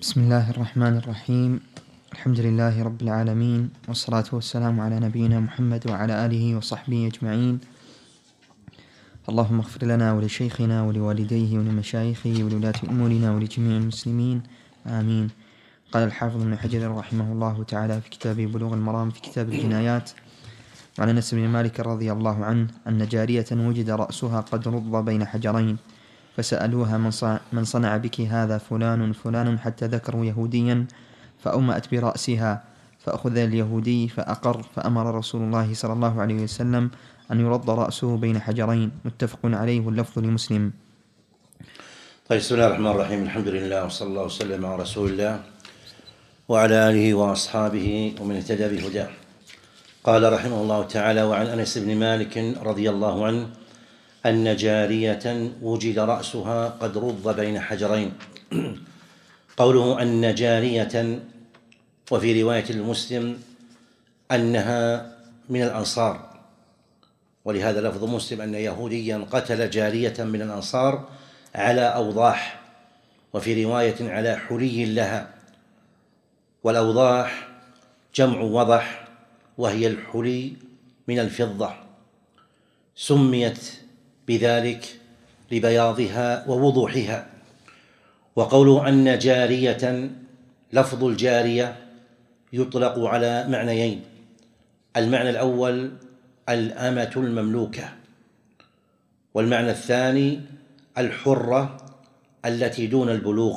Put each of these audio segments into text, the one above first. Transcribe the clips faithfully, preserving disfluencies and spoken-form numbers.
بسم الله الرحمن الرحيم. الحمد لله رب العالمين، والصلاة والسلام على نبينا محمد وعلى آله وصحبه أجمعين. اللهم اغفر لنا ولشيخنا ولوالديه ولمشايخه ولولاة أمورنا ولجميع المسلمين، آمين. قال الحافظ ابن حجر رحمه الله تعالى في كتابه بلوغ المرام في كتاب الجنايات: وعن أنس بن مالك رضي الله عنه أن جارية وجد رأسها قد رض بين حجرين، فسألوها: من صنع بك هذا؟ فلان فلان، حتى ذكروا يهوديا، فأومأت برأسها، فأخذ اليهودي فأقر، فأمر رسول الله صلى الله عليه وسلم أن يرض رأسه بين حجرين. متفق عليه، واللفظ لمسلم. طيب، بسم الله الرحمن الرحيم. الحمد لله، وصلى الله وسلم على رسول الله وعلى آله وأصحابه ومن اهتدى بهداه. قال رحمه الله تعالى: وعن أنس بن مالك رضي الله عنه أن جارية وجد رأسها قد رض بين حجرين. قوله أن جارية، وفي رواية المسلم أنها من الأنصار، ولهذا لفظ مسلم أن يهوديا قتل جارية من الأنصار على أوضاح، وفي رواية على حلي لها. والأوضاح جمع وضح، وهي الحلي من الفضة، سميت بذلك لبياضها ووضوحها. وقوله أن جارية، لفظ الجارية يطلق على معنيين: المعنى الأول الأمة المملوكة، والمعنى الثاني الحرة التي دون البلوغ.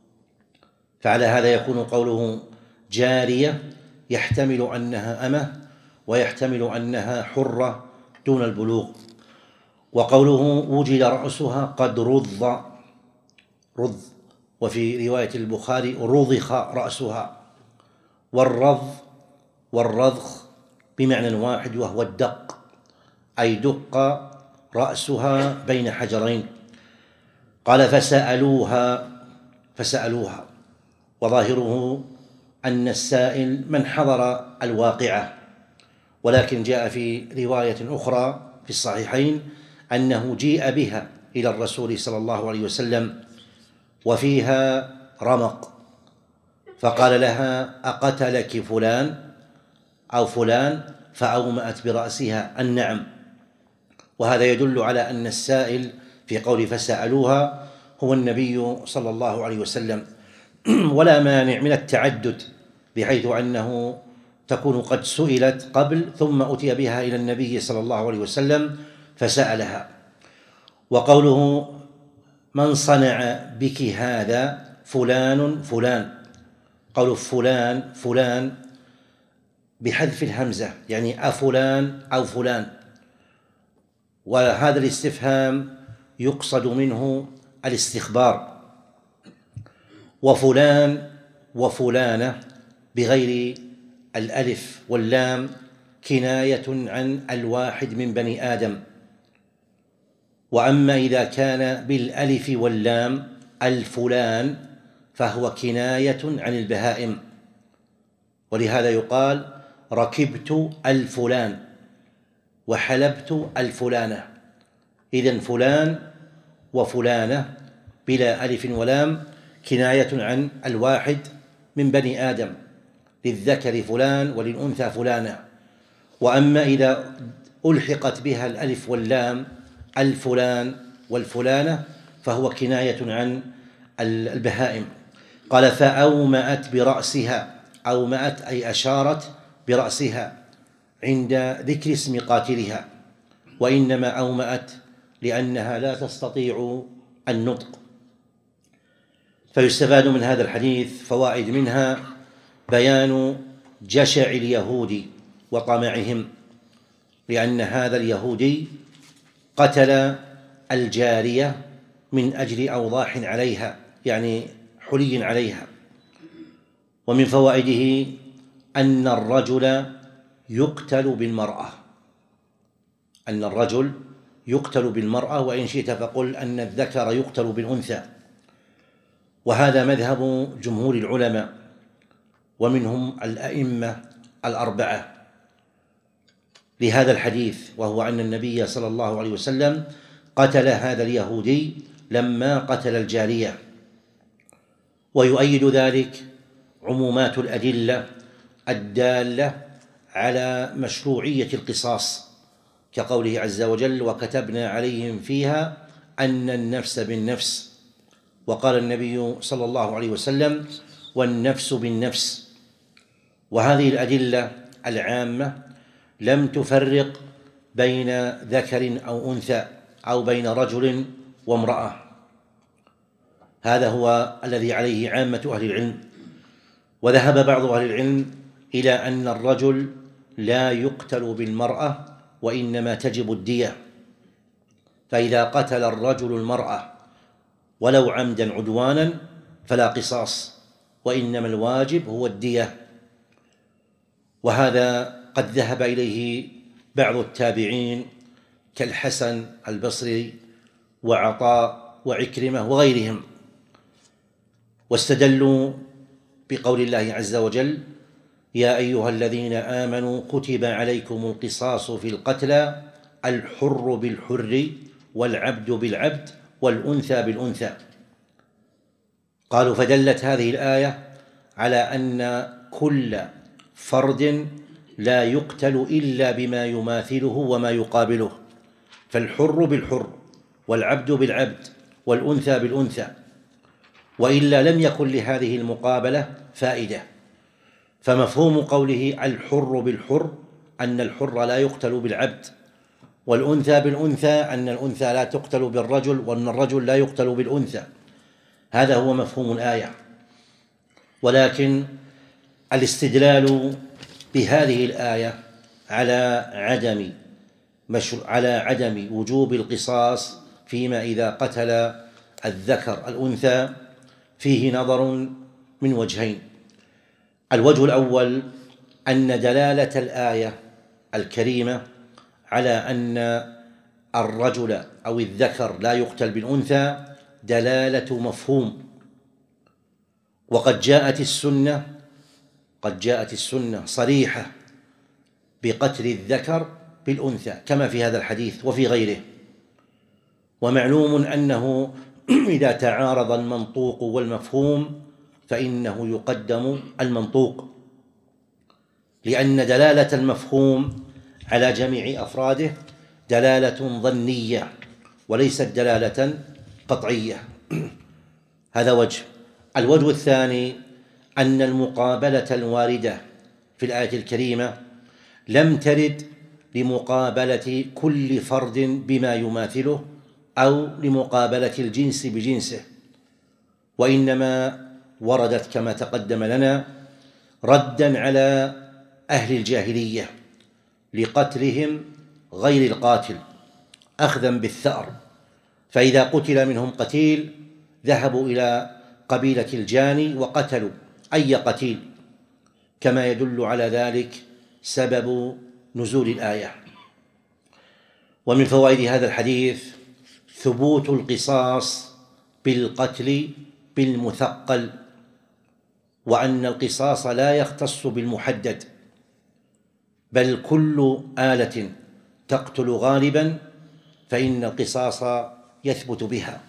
فعلى هذا يكون قوله جارية يحتمل أنها أمة، ويحتمل أنها حرة دون البلوغ. وقوله وجد رأسها قد رض، رض، وفي رواية البخاري رضخ رأسها. والرض والرضخ بمعنى واحد، وهو الدق، أي دق رأسها بين حجرين. قال فسألوها فسألوها وظاهره أن السائل من حضر الواقعة، ولكن جاء في رواية أخرى في الصحيحين أنه جيء بها إلى الرسول صلى الله عليه وسلم وفيها رمق، فقال لها: أقتلك فلان أو فلان؟ فأومأت برأسها النعم. وهذا يدل على أن السائل في قول فسألوها هو النبي صلى الله عليه وسلم، ولا مانع من التعدد، بحيث أنه تكون قد سئلت قبل ثم أتي بها إلى النبي صلى الله عليه وسلم فسألها. وقوله من صنع بك هذا؟ فلان فلان. قول فلان فلان بحذف الهمزة، يعني أفلان أو فلان، وهذا الاستفهام يقصد منه الاستخبار. وفلان وفلانة بغير الألف واللام كناية عن الواحد من بني آدم. وأما إذا كان بالألف واللام الفلان فهو كناية عن البهائم، ولهذا يقال ركبت الفلان وحلبت الفلانة. إذن فلان وفلانة بلا ألف ولام كناية عن الواحد من بني آدم، للذكر فلان وللأنثى فلانة. وأما إذا ألحقت بها الألف واللام الفلان والفلانة فهو كناية عن البهائم. قال فأومأت برأسها، أومأت أي أشارت برأسها عند ذكر اسم قاتلها، وإنما أومأت لأنها لا تستطيع النطق. فيستفاد من هذا الحديث فوائد، منها بيان جشع اليهود وطمعهم، لأن هذا اليهودي قتل الجارية من أجل أوضاح عليها، يعني حلي عليها. ومن فوائده أن الرجل يقتل بالمرأة، أن الرجل يقتل بالمرأة، وإن شئت فقل أن الذكر يقتل بالأنثى. وهذا مذهب جمهور العلماء، ومنهم الأئمة الأربعة لهذا الحديث، وهو أن النبي صلى الله عليه وسلم قتل هذا اليهودي لما قتل الجارية. ويؤيد ذلك عمومات الأدلة الدالة على مشروعية القصاص، كقوله عز وجل: وكتبنا عليهم فيها أن النفس بالنفس، وقال النبي صلى الله عليه وسلم: والنفس بالنفس. وهذه الأدلة العامة لم تفرق بين ذكر أو أنثى أو بين رجل وامرأة. هذا هو الذي عليه عامة أهل العلم. وذهب بعض أهل العلم إلى أن الرجل لا يقتل بالمرأة، وإنما تجب الدية. فإذا قتل الرجل المرأة ولو عمدا عدوانا فلا قصاص، وإنما الواجب هو الدية. وهذا قد ذهب إليه بعض التابعين كالحسن البصري وعطاء وعكرمة وغيرهم، واستدلوا بقول الله عز وجل: يا أيها الذين آمنوا كتب عليكم القصاص في القتلى الحر بالحر والعبد بالعبد والأنثى بالأنثى. قالوا: فدلت هذه الآية على أن كل فرد لا يقتل إلا بما يماثله وما يقابله، فالحر بالحر والعبد بالعبد والأنثى بالأنثى، وإلا لم يكن لهذه المقابلة فائدة. فمفهوم قوله الحر بالحر أن الحر لا يقتل بالعبد، والأنثى بالأنثى أن الأنثى لا تقتل بالرجل، وأن الرجل لا يقتل بالأنثى. هذا هو مفهوم الآية. ولكن الاستدلال بهذه الآية على عدم مشروع على عدم وجوب القصاص فيما إذا قتل الذكر الأنثى فيه نظر من وجهين. الوجه الأول أن دلالة الآية الكريمة على أن الرجل أو الذكر لا يقتل بالأنثى دلالة مفهوم، وقد جاءت السنة قد جاءت السنة صريحة بقتل الذكر بالأنثى كما في هذا الحديث وفي غيره. ومعلوم أنه إذا تعارض المنطوق والمفهوم فإنه يقدم المنطوق، لأن دلالة المفهوم على جميع أفراده دلالة ظنية وليست دلالة قطعية. هذا وجه. الوجه الثاني أن المقابلة الواردة في الآية الكريمة لم ترد لمقابلة كل فرد بما يماثله أو لمقابلة الجنس بجنسه، وإنما وردت كما تقدم لنا ردا على أهل الجاهلية لقتلهم غير القاتل أخذا بالثأر، فإذا قتل منهم قتيل ذهبوا إلى قبيلة الجاني وقتلوا أي قتيل، كما يدل على ذلك سبب نزول الآية. ومن فوائد هذا الحديث ثبوت القصاص بالقتل بالمثقل، وأن القصاص لا يختص بالمحدد، بل كل آلة تقتل غالبا فإن القصاص يثبت بها.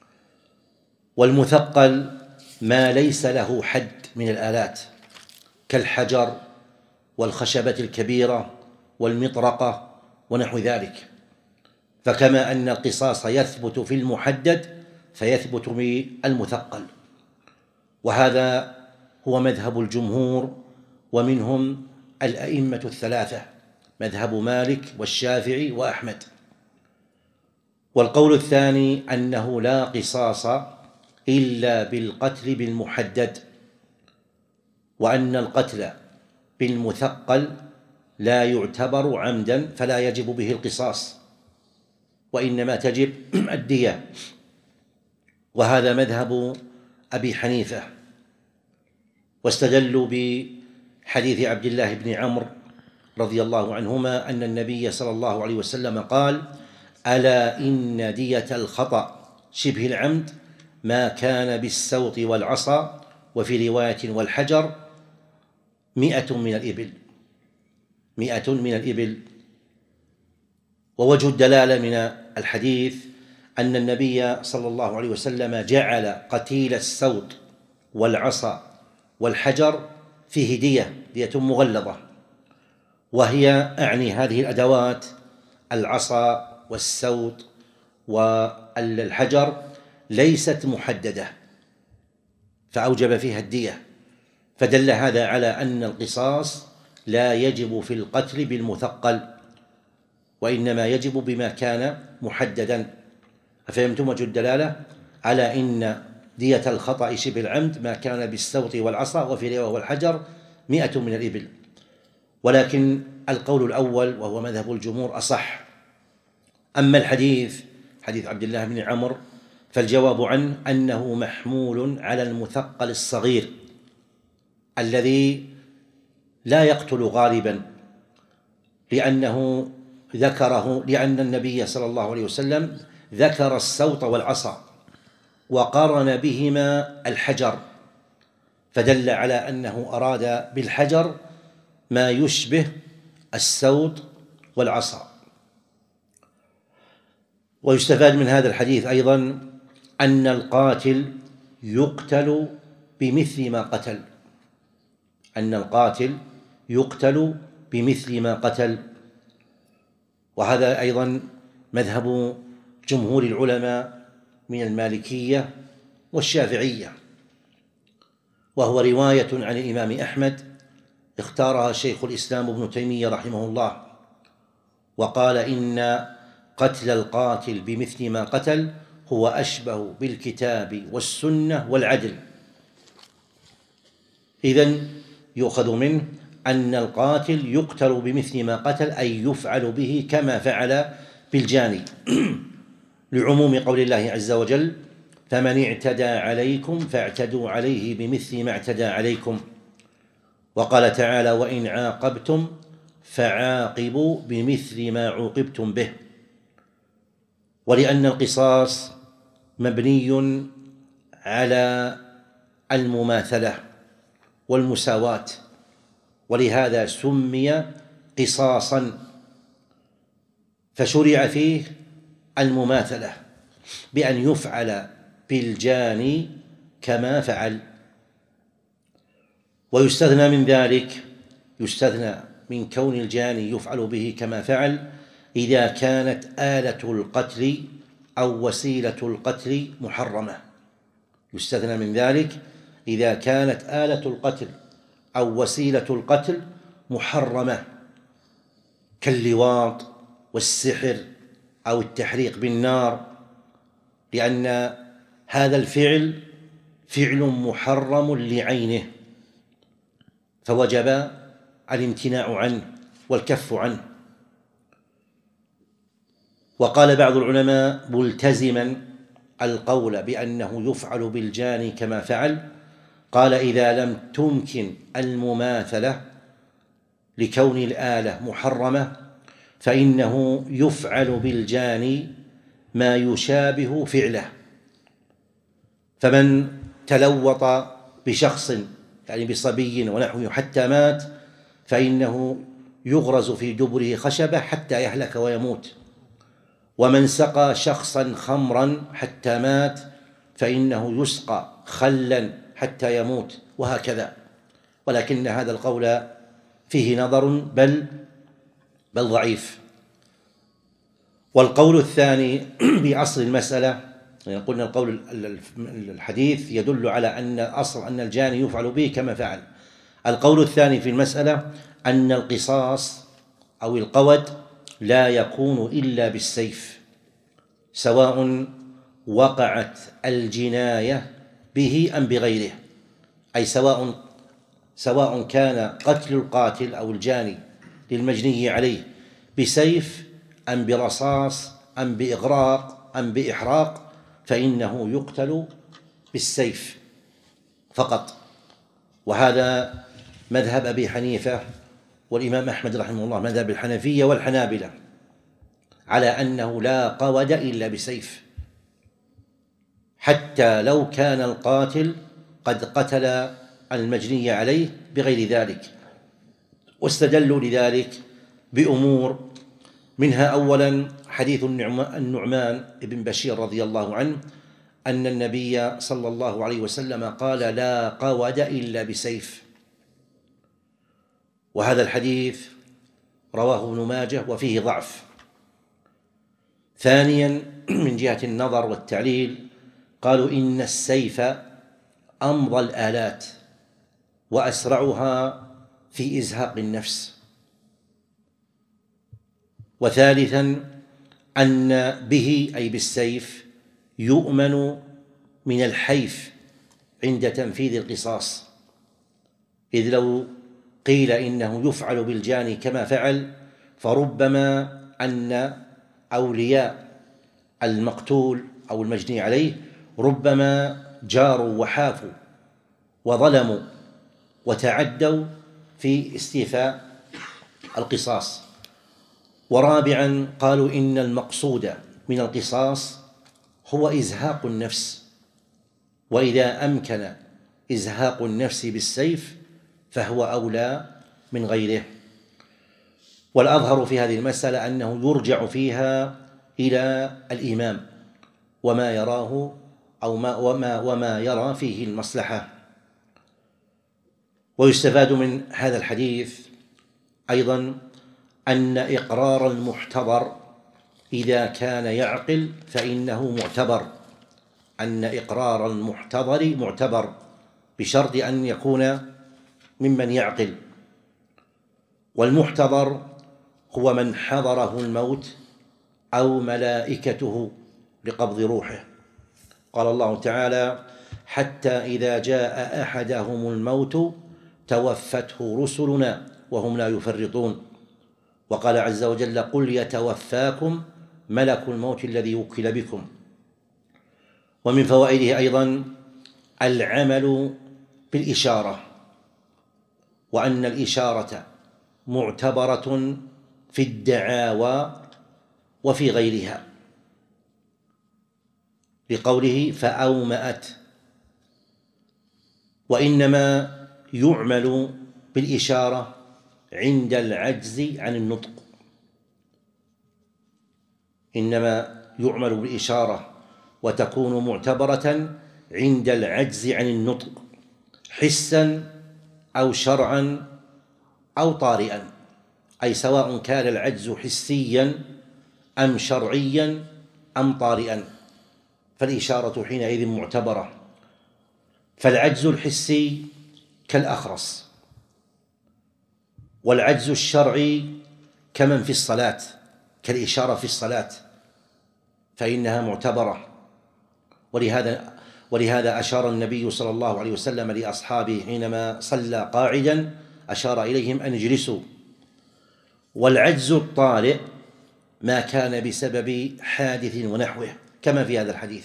والمثقل ما ليس له حد من الآلات كالحجر والخشبة الكبيرة والمطرقة ونحو ذلك. فكما أن القصاص يثبت في المحدد فيثبت بالمثقل، وهذا هو مذهب الجمهور، ومنهم الأئمة الثلاثة مذهب مالك والشافعي وأحمد. والقول الثاني أنه لا قصاص إلا بالقتل بالمحدد، وأن القتل بالمثقل لا يعتبر عمدا فلا يجب به القصاص، وإنما تجب الدية. وهذا مذهب أبي حنيفة. واستدلوا بحديث عبد الله بن عمرو رضي الله عنهما أن النبي صلى الله عليه وسلم قال: ألا إن دية الخطأ شبه العمد ما كان بالسوط والعصا، وفي رواية والحجر، مئة من الإبل مئة من الإبل. ووجه الدلالة من الحديث أن النبي صلى الله عليه وسلم جعل قتيل السوط والعصا والحجر فيه دية دية مغلظة، وهي أعني هذه الأدوات العصا والسوط والحجر ليست محددة فأوجب فيها الدية، فدل هذا على أن القصاص لا يجب في القتل بالمثقل، وإنما يجب بما كان محددا. أفهمتم وجه الدلالة على أن دية الخطأ شبه العمد ما كان بالسوط والعصا، وفي رواية والحجر مئة من الإبل. ولكن القول الأول وهو مذهب الجمهور أصح. أما الحديث حديث عبد الله بن عمرو فالجواب عنه أنه محمول على المثقل الصغير الذي لا يقتل غالبا، لأنه ذكره لأن النبي صلى الله عليه وسلم ذكر السوط والعصا وقارن بهما الحجر، فدل على أنه أراد بالحجر ما يشبه السوط والعصا. ويستفاد من هذا الحديث أيضا أن القاتل يقتل بمثل ما قتل أن القاتل يقتل بمثل ما قتل وهذا أيضا مذهب جمهور العلماء من المالكية والشافعية، وهو رواية عن الإمام أحمد اختارها شيخ الإسلام ابن تيمية رحمه الله، وقال إن قتل القاتل بمثل ما قتل هو أشبه بالكتاب والسنة والعدل. إذن يؤخذ منه أن القاتل يقتل بمثل ما قتل، أي يفعل به كما فعل بالجاني، لعموم قول الله عز وجل: فمن اعتدى عليكم فاعتدوا عليه بمثل ما اعتدى عليكم. وقال تعالى: وإن عاقبتم فعاقبوا بمثل ما عوقبتم به. ولأن القصاص مبني على المماثلة والمساواة، ولهذا سمي قصاصا، فشرع فيه المماثلة بأن يفعل بالجاني كما فعل. ويستثنى من ذلك يستثنى من كون الجاني يفعل به كما فعل إذا كانت آلة القتل أو وسيلة القتل محرمة. يستثنى من ذلك إذا كانت آلة القتل أو وسيلة القتل محرمة، كاللواط والسحر أو التحريق بالنار، لأن هذا الفعل فعل محرم لعينه، فوجب الامتناع عنه والكف عنه. وقال بعض العلماء ملتزما القول بأنه يفعل بالجاني كما فعل، قال: إذا لم تمكن المماثلة لكون الآلة محرمة فإنه يفعل بالجاني ما يشابه فعله. فمن تلوط بشخص يعني بصبي ونحوه حتى مات فإنه يغرز في دبره خشبة حتى يهلك ويموت، ومن سقى شخصا خمرا حتى مات فإنه يسقى خلا حتى يموت، وهكذا. ولكن هذا القول فيه نظر بل بل ضعيف. والقول الثاني بأصل المسألة، يعني قلنا القول الحديث يدل على أن أصل أن الجاني يفعل به كما فعل. القول الثاني في المسألة أن القصاص أو القود لا يكون إلا بالسيف، سواء وقعت الجناية به أم بغيره، أي سواء سواء كان قتل القاتل أو الجاني للمجني عليه بسيف أم برصاص أم بإغراق أم بإحراق، فإنه يقتل بالسيف فقط. وهذا مذهب أبي حنيفة والإمام أحمد رحمه الله، مذهب الحنفية والحنابلة، على أنه لا قود إلا بسيف، حتى لو كان القاتل قد قتل المجني عليه بغير ذلك. واستدلوا لذلك بأمور، منها أولا حديث النعمان بن بشير رضي الله عنه أن النبي صلى الله عليه وسلم قال: لا قود إلا بسيف. وهذا الحديث رواه ابن ماجه وفيه ضعف. ثانيا، من جهة النظر والتعليل، قالوا إن السيف أمضى الآلات وأسرعها في إزهاق النفس. وثالثا، أن به أي بالسيف يؤمن من الحيف عند تنفيذ القصاص، إذ لو قيل إنه يفعل بالجاني كما فعل فربما أن أولياء المقتول أو المجني عليه ربما جاروا وحافوا وظلموا وتعدوا في استيفاء القصاص. ورابعا، قالوا إن المقصود من القصاص هو إزهاق النفس، وإذا أمكن إزهاق النفس بالسيف فهو أولى من غيره. والأظهر في هذه المسألة أنه يرجع فيها إلى الإمام وما يراه أو ما وما وما يرى فيه المصلحة. ويستفاد من هذا الحديث أيضا أن إقرار المحتضر إذا كان يعقل فإنه معتبر، أن إقرار المحتضر معتبر بشرط أن يكون ممن يعقل. والمحتضر هو من حضره الموت أو ملائكته لقبض روحه. قال الله تعالى: حتى إذا جاء أحدهم الموت توفته رسلنا وهم لا يفرطون. وقال عز وجل: قل يتوفاكم ملك الموت الذي وكل بكم. ومن فوائده أيضا العمل بالإشارة، وأن الإشارة معتبرة في الدعاوى وفي غيرها، لقوله فأومأت. وإنما يعمل بالإشارة عند العجز عن النطق، إنما يعمل بالإشارة وتكون معتبرة عند العجز عن النطق حسا أو شرعا أو طارئا، أي سواء كان العجز حسيا أم شرعيا أم طارئا فالإشارة حينئذ معتبرة. فالعجز الحسي كالأخرس، والعجز الشرعي كمن في الصلاة كالإشارة في الصلاة فإنها معتبرة. ولهذا ولهذا أشار النبي صلى الله عليه وسلم لأصحابه حينما صلى قاعدا أشار إليهم أن اجلسوا. والعجز الطارئ ما كان بسبب حادث ونحوه كما في هذا الحديث.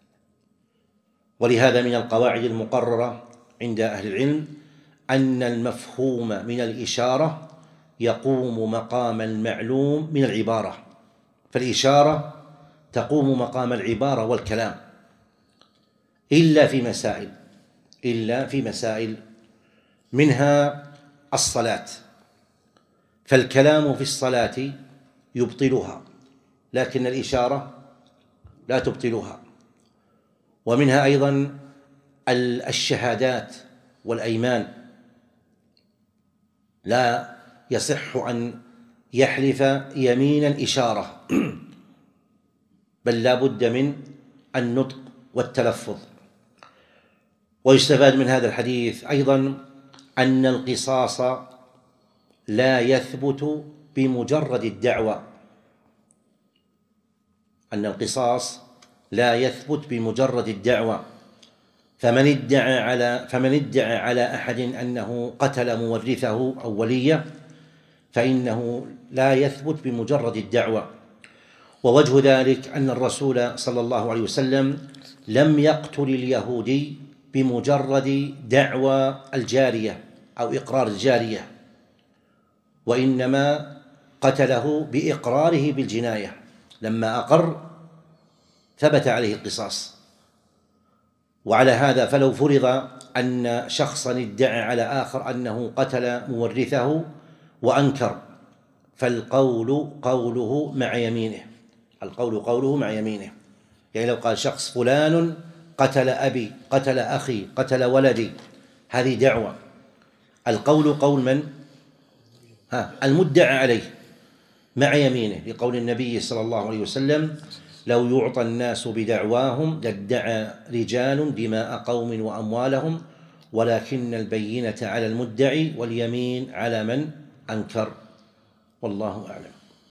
ولهذا من القواعد المقررة عند أهل العلم أن المفهوم من الإشارة يقوم مقام المعلوم من العبارة، فالإشارة تقوم مقام العبارة والكلام إلا في مسائل إلا في مسائل منها الصلاة، فالكلام في الصلاة يبطلها لكن الإشارة لا تبطلها. ومنها أيضا الشهادات والأيمان، لا يصح أن يحلف يمينا إشارة بل لا بد من النطق والتلفظ. ويستفاد من هذا الحديث أيضا أن القصاص لا يثبت بمجرد الدعوى، أن القصاص لا يثبت بمجرد الدعوى. فمن ادعى على فمن ادعى على أحد أنه قتل مورثه أو وليه فإنه لا يثبت بمجرد الدعوى. ووجه ذلك أن الرسول صلى الله عليه وسلم لم يقتل اليهودي بمجرد دعوى الجارية أو إقرار الجارية، وإنما قتله بإقراره بالجناية، لما أقر ثبت عليه القصاص. وعلى هذا فلو فرض أن شخصا ادعى على آخر أنه قتل مورثه وأنكر فالقول قوله مع يمينه القول قوله مع يمينه يعني لو قال شخص فلان قتل أبي، قتل أخي، قتل ولدي، هذه دعوة. القول قول من؟ ها المدعى عليه مع يمينه، لقول النبي صلى الله عليه وسلم: لو يعطى الناس بدعواهم لادعى رجال دماء قوم وأموالهم، ولكن البينة على المدعي واليمين على من أنكر. والله أعلم.